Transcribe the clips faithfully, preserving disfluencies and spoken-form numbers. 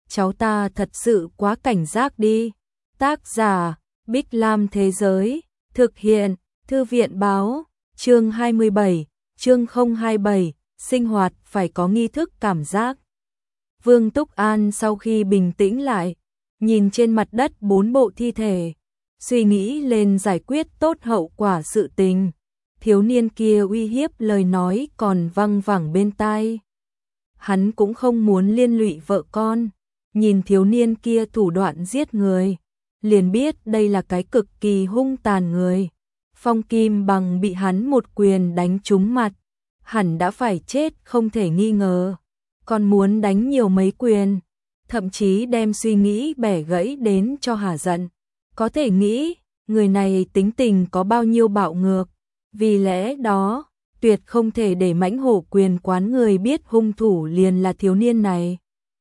cháu ta thật sự quá cảnh giác đi. Tác giả, Bích Lam Thế Giới, thực hiện, Thư viện Báo, chương hai mươi bảy, chương không hai bảy, sinh hoạt phải có nghi thức cảm giác. Vương Túc An sau khi bình tĩnh lại, nhìn trên mặt đất bốn bộ thi thể, suy nghĩ lên giải quyết tốt hậu quả sự tình. Thiếu niên kia uy hiếp lời nói còn văng vẳng bên tai. Hắn cũng không muốn liên lụy vợ con, nhìn thiếu niên kia thủ đoạn giết người, liền biết đây là cái cực kỳ hung tàn người. Phong Kim Bằng bị hắn một quyền đánh trúng mặt, hẳn đã phải chết không thể nghi ngờ, còn muốn đánh nhiều mấy quyền, thậm chí đem suy nghĩ bẻ gãy đến cho hả giận. Có thể nghĩ, người này tính tình có bao nhiêu bạo ngược, vì lẽ đó, tuyệt không thể để mãnh hổ quyền quán người biết hung thủ liền là thiếu niên này.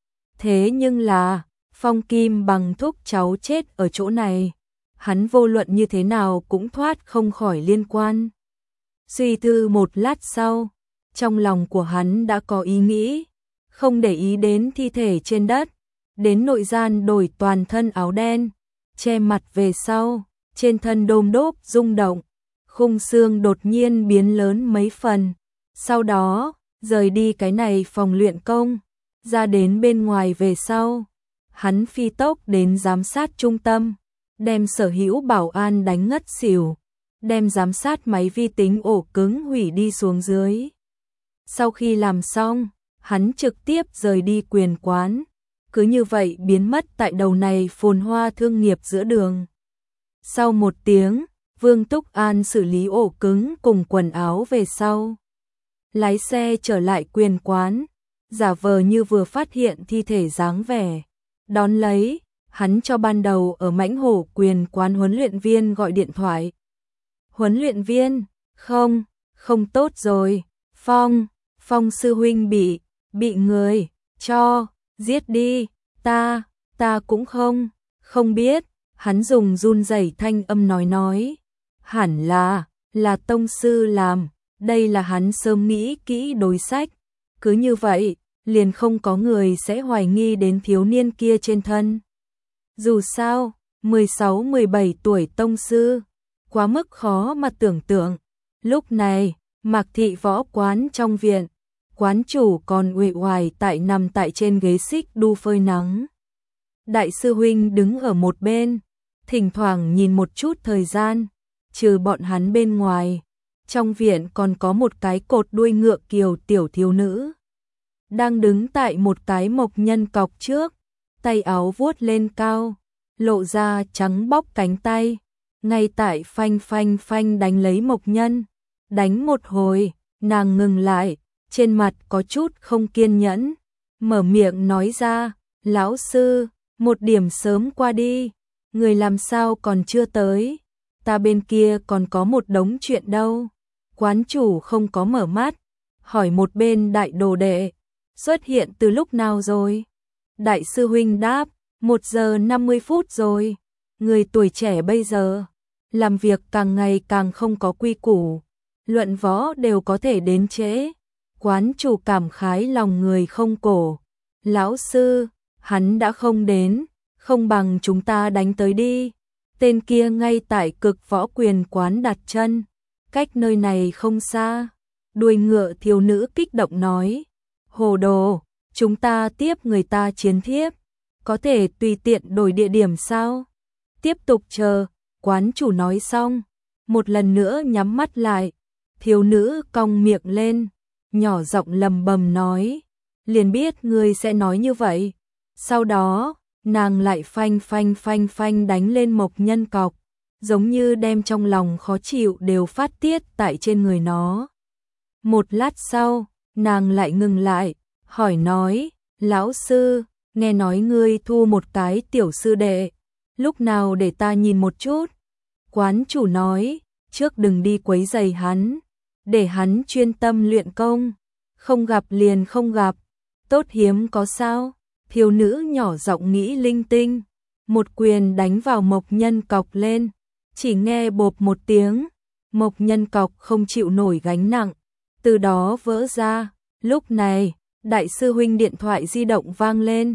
Thế nhưng là, Phong Kim Bằng thúc cháu chết ở chỗ này, hắn vô luận như thế nào cũng thoát không khỏi liên quan. Suy tư một lát sau, trong lòng của hắn đã có ý nghĩ, không để ý đến thi thể trên đất, đến nội gian đổi toàn thân áo đen, che mặt về sau, trên thân đôm đốp rung động, khung xương đột nhiên biến lớn mấy phần, sau đó, rời đi cái này phòng luyện công, ra đến bên ngoài về sau, hắn phi tốc đến giám sát trung tâm, đem sở hữu bảo an đánh ngất xỉu, đem giám sát máy vi tính ổ cứng hủy đi xuống dưới. Sau khi làm xong, hắn trực tiếp rời đi quyền quán, cứ như vậy biến mất tại đầu này phồn hoa thương nghiệp giữa đường. Sau một tiếng, Vương Túc An xử lý ổ cứng cùng quần áo về sau, lái xe trở lại quyền quán, giả vờ như vừa phát hiện thi thể dáng vẻ. Đón lấy, hắn cho ban đầu ở mãnh hổ quyền quán huấn luyện viên gọi điện thoại. Huấn luyện viên, không, không tốt rồi, Phong, Phong sư huynh bị, bị người, cho, giết đi, ta, ta cũng không, không biết, hắn dùng run rẩy thanh âm nói nói. Hẳn là, là tông sư làm, đây là hắn sớm nghĩ kỹ đối sách, cứ như vậy, liền không có người sẽ hoài nghi đến thiếu niên kia trên thân. Dù sao, mười sáu mười bảy tuổi tông sư, quá mức khó mà tưởng tượng. Lúc này, Mạc Thị Võ quán trong viện, quán chủ còn uể oải tại nằm tại trên ghế xích đu phơi nắng. Đại sư huynh đứng ở một bên, thỉnh thoảng nhìn một chút thời gian, trừ bọn hắn bên ngoài, trong viện còn có một cái cột đuôi ngựa kiều tiểu thiếu nữ, đang đứng tại một cái mộc nhân cọc trước, tay áo vuốt lên cao, lộ ra trắng bóc cánh tay, ngay tại phanh phanh phanh đánh lấy mộc nhân. Đánh một hồi, nàng ngừng lại, trên mặt có chút không kiên nhẫn, mở miệng nói ra, lão sư, một điểm sớm qua đi, người làm sao còn chưa tới, ta bên kia còn có một đống chuyện đâu. Quán chủ không có mở mắt, hỏi một bên đại đồ đệ, xuất hiện từ lúc nào rồi? Đại sư huynh đáp, một giờ năm mươi phút rồi. Người tuổi trẻ bây giờ, làm việc càng ngày càng không có quy củ, luận võ đều có thể đến trễ. Quán chủ cảm khái lòng người không cổ. Lão sư, hắn đã không đến, không bằng chúng ta đánh tới đi. Tên kia ngay tại Cực Võ Quyền quán đặt chân, cách nơi này không xa. Đuôi ngựa thiếu nữ kích động nói, hồ đồ, chúng ta tiếp người ta chiến thiếp, có thể tùy tiện đổi địa điểm sao? Tiếp tục chờ. Quán chủ nói xong, một lần nữa nhắm mắt lại, thiếu nữ cong miệng lên, nhỏ giọng lầm bầm nói, liền biết ngươi sẽ nói như vậy. Sau đó, nàng lại phanh phanh phanh phanh đánh lên mộc nhân cọc, giống như đem trong lòng khó chịu đều phát tiết tại trên người nó. Một lát sau, nàng lại ngừng lại, hỏi nói, lão sư, nghe nói ngươi thu một cái tiểu sư đệ, lúc nào để ta nhìn một chút. Quán chủ nói, trước đừng đi quấy rầy hắn, để hắn chuyên tâm luyện công, không gặp liền không gặp, tốt hiếm có sao. Thiếu nữ nhỏ giọng nghĩ linh tinh, một quyền đánh vào mộc nhân cọc lên, chỉ nghe bộp một tiếng, mộc nhân cọc không chịu nổi gánh nặng, từ đó vỡ ra. Lúc này, đại sư huynh điện thoại di động vang lên,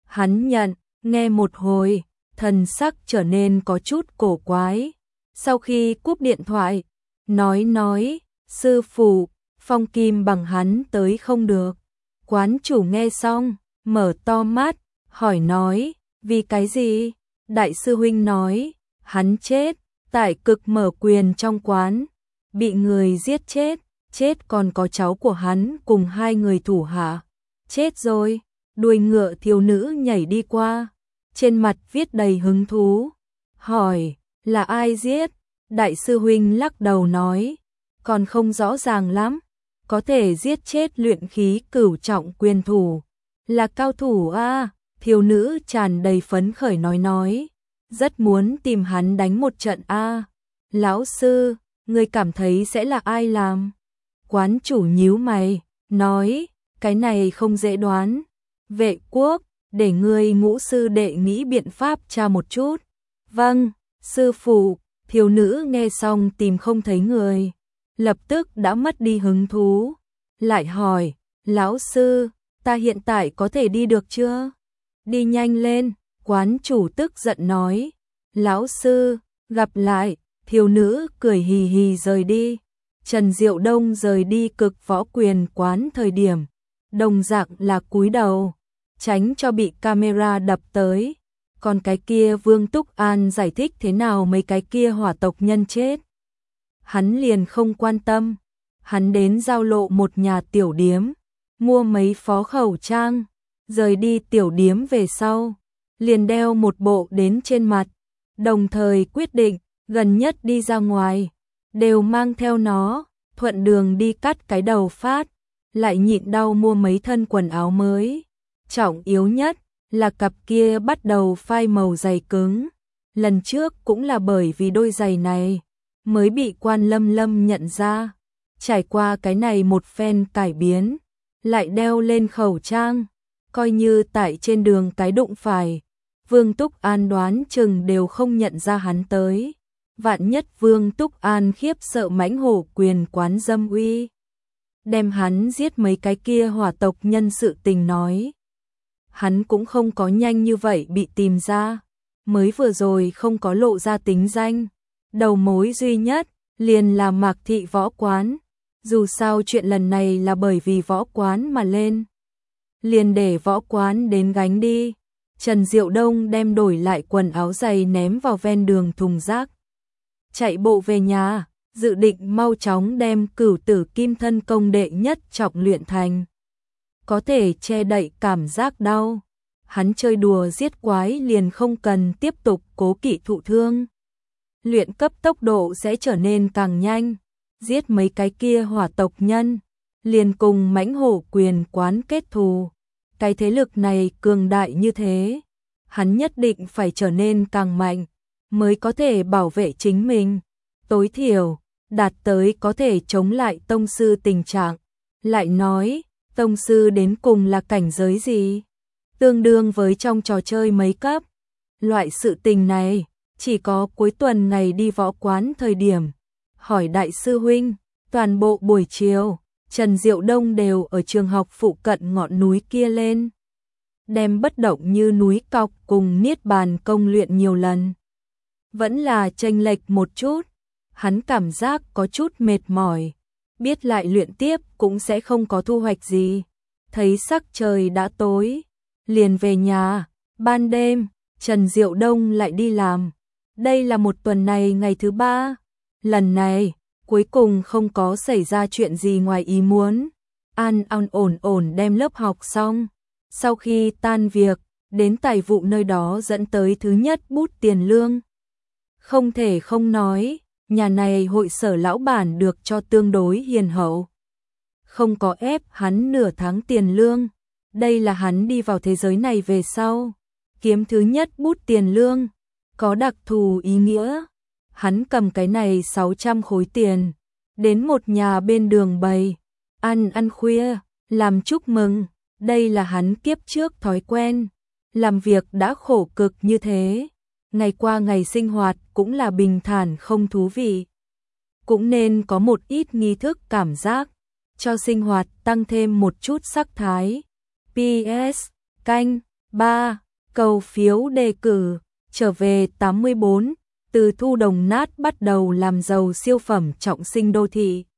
Hắn nhận, nghe một hồi, thần sắc trở nên có chút cổ quái. Sau khi cúp điện thoại, nói nói, sư phụ, phong kim bằng hắn tới không được. Quán chủ nghe xong, mở to mắt, hỏi nói, vì cái gì? Đại sư huynh nói, hắn chết, tại cực mở quyền trong quán, bị người giết chết, chết còn có cháu của hắn cùng hai người thủ hạ. Chết rồi, đuôi ngựa thiếu nữ nhảy đi qua, trên mặt viết đầy hứng thú, hỏi, là ai giết? Đại sư huynh lắc đầu nói, còn không rõ ràng lắm, có thể giết chết luyện khí cửu trọng quyền thủ, là cao thủ a. Thiếu nữ tràn đầy phấn khởi nói nói, rất muốn tìm hắn đánh một trận a. Lão sư, ngươi cảm thấy sẽ là ai làm? Quán chủ nhíu mày, nói, cái này không dễ đoán. Vệ quốc, để ngươi ngũ sư đệ nghĩ biện pháp tra một chút. Vâng, sư phụ. Thiếu nữ nghe xong tìm không thấy người, lập tức đã mất đi hứng thú, lại hỏi, lão sư, ta hiện tại có thể đi được chưa? Đi nhanh lên, quán chủ tức giận nói, lão sư, gặp lại. Thiếu nữ cười hì hì rời đi. Trần Diệu Đông rời đi cực võ quyền quán thời điểm, đồng dạng là cúi đầu, tránh cho bị camera đập tới. Còn cái kia Vương Túc An giải thích thế nào mấy cái kia hỏa tộc nhân chết, hắn liền không quan tâm. Hắn đến giao lộ một nhà tiểu điếm, mua mấy phó khẩu trang, rời đi tiểu điếm về sau, liền đeo một bộ đến trên mặt, đồng thời quyết định, gần nhất đi ra ngoài, đều mang theo nó, thuận đường đi cắt cái đầu phát, lại nhịn đau mua mấy thân quần áo mới. Trọng yếu nhất là cặp kia bắt đầu phai màu giày cứng. Lần trước cũng là bởi vì đôi giày này mới bị Quan Lâm Lâm nhận ra. Trải qua cái này một phen cải biến, lại đeo lên khẩu trang, coi như tại trên đường cái đụng phải, Vương Túc An đoán chừng đều không nhận ra hắn tới. Vạn nhất Vương Túc An khiếp sợ mãnh hổ quyền quán dâm uy, đem hắn giết mấy cái kia hỏa tộc nhân sự tình nói. Hắn cũng không có nhanh như vậy bị tìm ra, mới vừa rồi không có lộ ra tính danh. Đầu mối duy nhất liền là Mạc Thị Võ Quán. Dù sao chuyện lần này là bởi vì võ quán mà lên, liền để võ quán đến gánh đi. Trần Diệu Đông đem đổi lại quần áo giày ném vào ven đường thùng rác, chạy bộ về nhà, dự định mau chóng đem cửu tử kim thân công đệ nhất trọng luyện thành, có thể che đậy cảm giác đau. Hắn chơi đùa giết quái liền không cần tiếp tục cố kỵ thụ thương, luyện cấp tốc độ sẽ trở nên càng nhanh. Giết mấy cái kia hỏa tộc nhân, liền cùng mãnh hổ quyền quán kết thù. Cái thế lực này cường đại như thế, hắn nhất định phải trở nên càng mạnh, mới có thể bảo vệ chính mình. Tối thiểu, đạt tới có thể chống lại tông sư tình trạng. Lại nói, tông sư đến cùng là cảnh giới gì? Tương đương với trong trò chơi mấy cấp. Loại sự tình này, chỉ có cuối tuần ngày đi võ quán thời điểm. Hỏi đại sư huynh, toàn bộ buổi chiều, Trần Diệu Đông đều ở trường học phụ cận ngọn núi kia lên. Đem bất động như núi cọc cùng niết bàn công luyện nhiều lần. Vẫn là chênh lệch một chút, hắn cảm giác có chút mệt mỏi. Biết lại luyện tiếp cũng sẽ không có thu hoạch gì. Thấy sắc trời đã tối, liền về nhà. Ban đêm, Trần Diệu Đông lại đi làm. Đây là một tuần này ngày thứ ba. Lần này, cuối cùng không có xảy ra chuyện gì ngoài ý muốn. An an ổn ổn đem lớp học xong. Sau khi tan việc, đến tài vụ nơi đó dẫn tới thứ nhất bút tiền lương. Không thể không nói, nhà này hội sở lão bản được cho tương đối hiền hậu. Không có ép hắn nửa tháng tiền lương. Đây là hắn đi vào thế giới này về sau. Kiếm thứ nhất bút tiền lương. Có đặc thù ý nghĩa. Hắn cầm cái này sáu trăm khối tiền, đến một nhà bên đường bày, ăn ăn khuya, làm chúc mừng. Đây là hắn kiếp trước thói quen, làm việc đã khổ cực như thế, ngày qua ngày sinh hoạt cũng là bình thản không thú vị. Cũng nên có một ít nghi thức cảm giác, cho sinh hoạt tăng thêm một chút sắc thái. pê ét. Canh, ba. Cầu phiếu đề cử, trở về tám mươi bốn, từ thu đồng nát bắt đầu làm giàu siêu phẩm trọng sinh đô thị.